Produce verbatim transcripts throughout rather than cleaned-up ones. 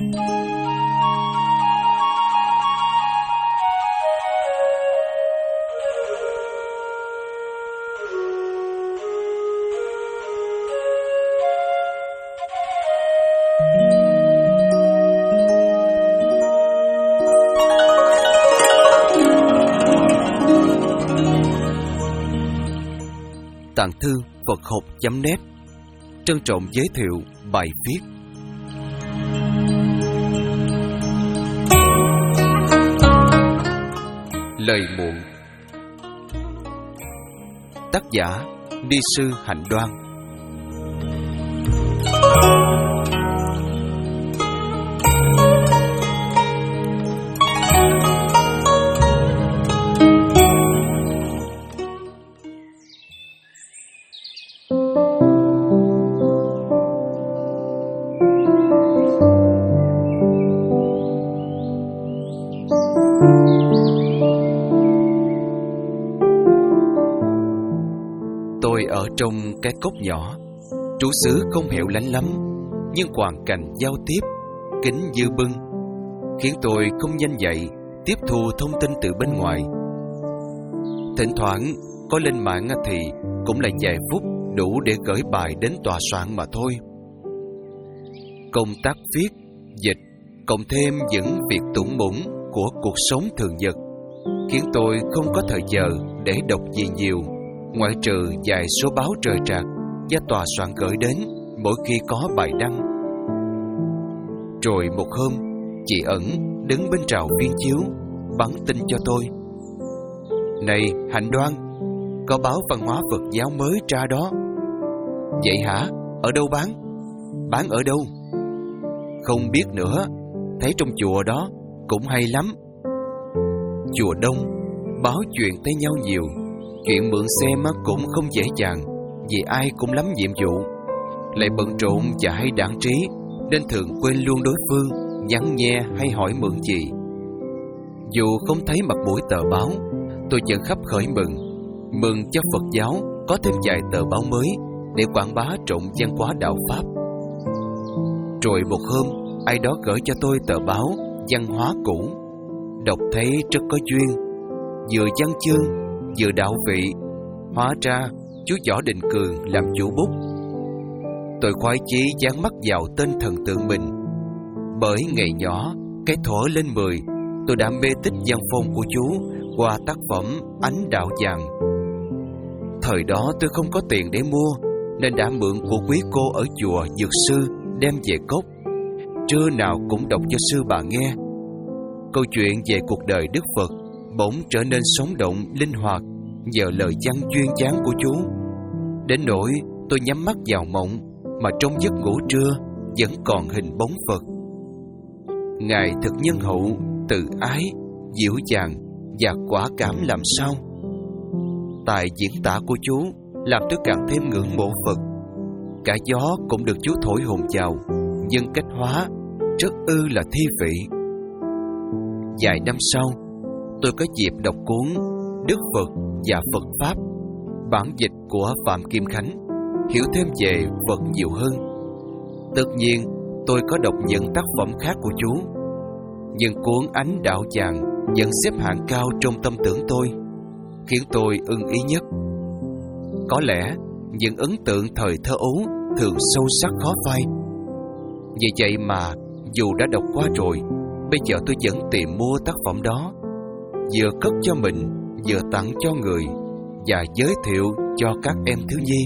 Tạng thư Phật học chấm net trân trọng giới thiệu bài viết Lời muộn. Tác giả Ni sư Hạnh Đoan. Tôi ở trong cái cốc nhỏ, trú xứ không hẻo lánh lắm, nhưng hoàn cảnh giao tiếp, kính dư bưng, khiến tôi không nhanh dậy tiếp thu thông tin từ bên ngoài. Thỉnh thoảng có lên mạng thì cũng là vài phút đủ để gửi bài đến tòa soạn mà thôi. Công tác viết, dịch, cộng thêm những việc tủng bủng của cuộc sống thường nhật, khiến tôi không có thời giờ để đọc gì nhiều, ngoại trừ vài số báo trời trạc do tòa soạn gửi đến mỗi khi có bài đăng. Rồi một hôm, chị Ẩn đứng bên rào viên chiếu bắn tin cho tôi: "Này Hạnh Đoan, có báo văn hóa Phật giáo mới ra đó." "Vậy hả? Ở đâu bán? Bán ở đâu?" "Không biết nữa, thấy trong chùa đó cũng hay lắm." Chùa đông, báo chuyện tới nhau nhiều, chuyện mượn xe mà cũng không dễ dàng, vì ai cũng lắm nhiệm vụ, lại bận rộn và hay đảng trí, nên thường quên luôn đối phương nhắn nghe hay hỏi mượn gì. Dù không thấy mặt mũi tờ báo, tôi vẫn khắp khởi mừng, mừng cho Phật giáo có thêm vài tờ báo mới để quảng bá trộn văn hóa đạo Pháp. Rồi một hôm, ai đó gửi cho tôi tờ báo văn hóa cũ, đọc thấy rất có duyên, vừa văn chương vừa đạo vị. Hóa ra chú Võ Đình Cường làm chủ bút. Tôi khoái chí dán mắt vào tên thần tượng mình, bởi ngày nhỏ, cái thuở lên mười, tôi đã mê tích văn phong của chú qua tác phẩm Ánh Đạo Vàng. Thời đó tôi không có tiền để mua, nên đã mượn của quý cô ở chùa Dược Sư đem về cốc. Trưa nào cũng đọc cho sư bà nghe. Câu chuyện về cuộc đời Đức Phật bỗng trở nên sống động, linh hoạt nhờ lời văn duyên dáng của chú. Đến nỗi tôi nhắm mắt vào mộng, mà trong giấc ngủ trưa vẫn còn hình bóng Phật. Ngài thật nhân hậu, từ ái, dịu dàng và quả cảm làm sao. Tài diễn tả của chú làm tôi càng thêm ngưỡng mộ Phật. Cả gió cũng được chú thổi hồn vào, nhưng cách hóa rất ư là thi vị. Vài năm sau, tôi có dịp đọc cuốn Đức Phật và Phật Pháp, bản dịch của Phạm Kim Khánh, hiểu thêm về Phật nhiều hơn. Tất nhiên, tôi có đọc những tác phẩm khác của chú, nhưng cuốn Ánh Đạo Vàng vẫn xếp hạng cao trong tâm tưởng tôi, khiến tôi ưng ý nhất. Có lẽ những ấn tượng thời thơ ấu thường sâu sắc khó phai. Vì vậy mà dù đã đọc qua rồi, bây giờ tôi vẫn tìm mua tác phẩm đó, vừa cất cho mình, vừa tặng cho người, và giới thiệu cho các em thiếu nhi.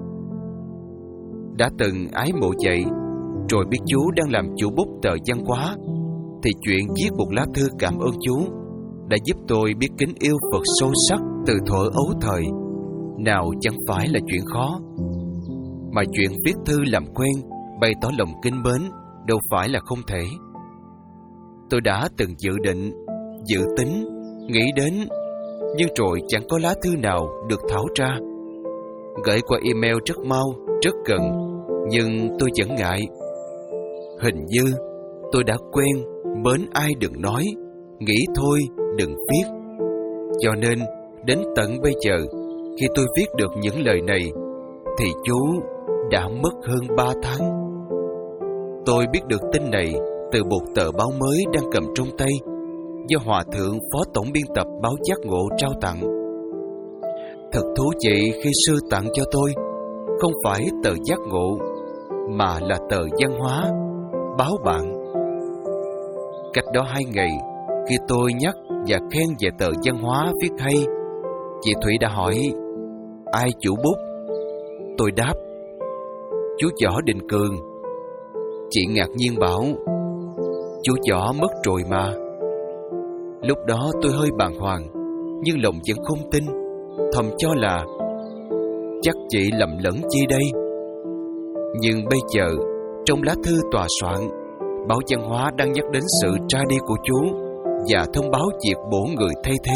Đã từng ái mộ vậy, rồi biết chú đang làm chủ bút tờ văn hóa, thì chuyện viết một lá thư cảm ơn chú đã giúp tôi biết kính yêu Phật sâu sắc từ thuở ấu thời. Nào chẳng phải là chuyện khó, mà chuyện viết thư làm quen, bày tỏ lòng kính mến đâu phải là không thể. Tôi đã từng dự định, dự tính, nghĩ đến, nhưng rồi chẳng có lá thư nào được tháo ra. Gửi qua email rất mau, rất gần, nhưng tôi vẫn ngại. Hình như tôi đã quen mến ai đừng nói, nghĩ thôi đừng viết. Cho nên đến tận bây giờ, khi tôi viết được những lời này, thì chú đã mất hơn ba tháng. Tôi biết được tin này từ một tờ báo mới đang cầm trong tay, do Hòa Thượng Phó Tổng biên tập báo Giác Ngộ trao tặng. Thật thú vị khi sư tặng cho tôi không phải tờ Giác Ngộ, mà là tờ Văn Hóa, báo bạn. Cách đó hai ngày, khi tôi nhắc và khen về tờ Văn Hóa viết hay, chị Thủy đã hỏi ai chủ bút. Tôi đáp chú Võ Đình Cường. Chị ngạc nhiên bảo chú Võ mất rồi mà. Lúc đó tôi hơi bàng hoàng, nhưng lòng vẫn không tin, thầm cho là chắc chị lầm lẫn chi đây. Nhưng bây giờ, trong lá thư tòa soạn, báo Văn Hóa đang nhắc đến sự ra đi của chú và thông báo việc bổ người thay thế.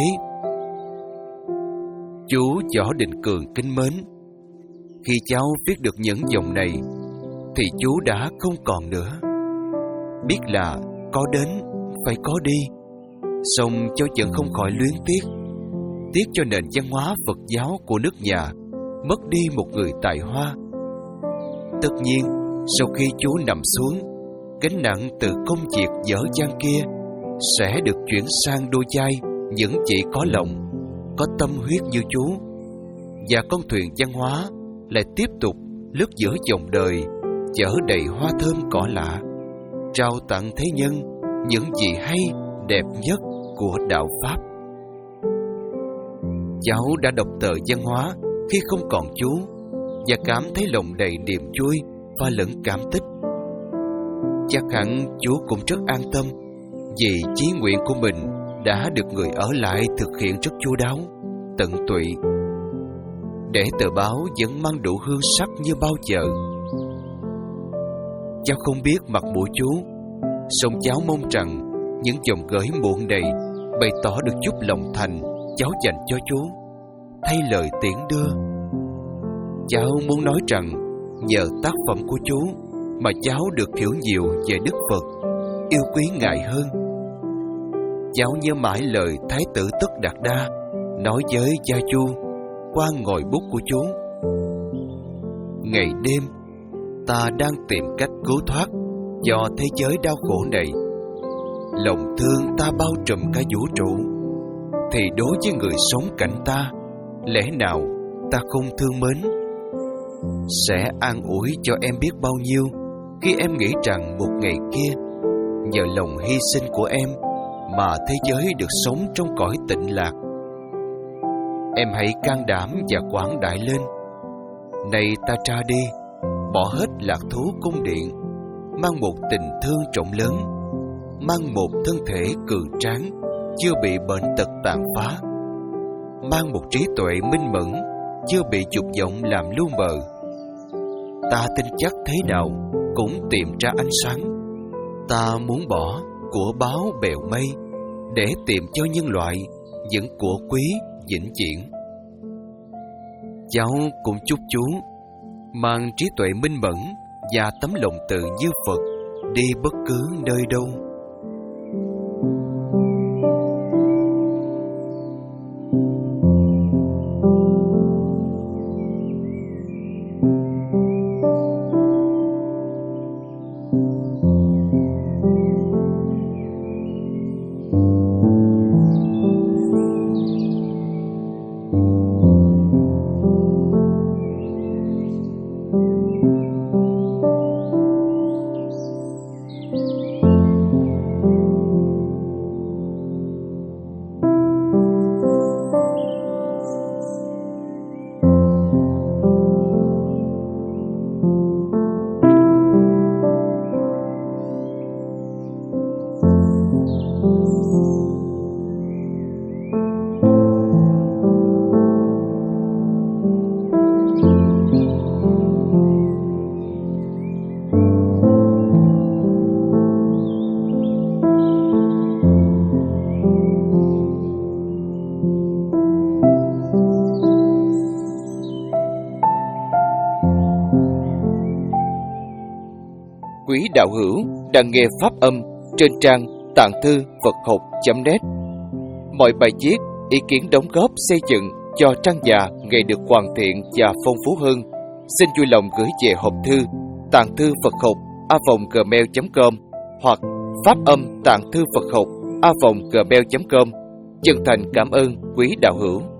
Chú Võ Đình Cường kính mến, khi cháu viết được những dòng này thì chú đã không còn nữa. Biết là có đến phải có đi, song cháu vẫn không khỏi luyến tiếc. Tiếc cho nền văn hóa Phật giáo của nước nhà mất đi một người tài hoa. Tất nhiên, sau khi chú nằm xuống, gánh nặng từ công việc dở dang kia sẽ được chuyển sang đôi vai những chị có lòng, có tâm huyết như chú, và con thuyền văn hóa lại tiếp tục lướt giữa dòng đời chở đầy hoa thơm cỏ lạ, trao tặng thế nhân những gì hay đẹp nhất của đạo Pháp. Cháu đã đọc tờ Văn Hóa khi không còn chú và cảm thấy lòng đầy niềm vui và lẫn cảm tích. Chắc hẳn chú cũng rất an tâm vì chí nguyện của mình đã được người ở lại thực hiện rất chu đáo, tận tụy, để tờ báo vẫn mang đủ hương sắc như bao giờ. Cháu không biết mặt mũi chú, song cháu mong rằng những dòng gửi muộn này bày tỏ được chút lòng thành cháu dành cho chú, thay lời tiễn đưa. Cháu muốn nói rằng nhờ tác phẩm của chú mà cháu được hiểu nhiều về Đức Phật, yêu quý Ngài hơn. Cháu nhớ mãi lời Thái tử Tất Đạt Đa nói với Gia Chu qua ngòi bút của chú: ngày đêm ta đang tìm cách cứu thoát do thế giới đau khổ này. Lòng thương ta bao trùm cả vũ trụ, thì đối với người sống cạnh ta, lẽ nào ta không thương mến? Sẽ an ủi cho em biết bao nhiêu khi em nghĩ rằng một ngày kia, nhờ lòng hy sinh của em mà thế giới được sống trong cõi tịnh lạc. Em hãy can đảm và quảng đại lên. Nay ta ra đi, bỏ hết lạc thú cung điện, mang một tình thương trọng lớn, mang một thân thể cường tráng chưa bị bệnh tật tàn phá, mang một trí tuệ minh mẫn chưa bị dục vọng làm lu mờ. Ta tin chắc thế nào cũng tìm ra ánh sáng. Ta muốn bỏ của báo bèo mây để tìm cho nhân loại những của quý vĩnh viễn. Cháu cũng chúc chú mang trí tuệ minh mẫn và tấm lòng từ như Phật đi bất cứ nơi đâu. Quý đạo hữu đang nghe pháp âm trên trang tạng thư Phật học chấm net. Mọi bài viết, ý kiến đóng góp xây dựng cho trang nhà ngày được hoàn thiện và phong phú hơn, xin vui lòng gửi về hộp thư tạng thư Phật học a vòng gmail chấm com hoặc pháp âm tạng thư Phật học a vòng gmail chấm com. Chân thành cảm ơn quý đạo hữu.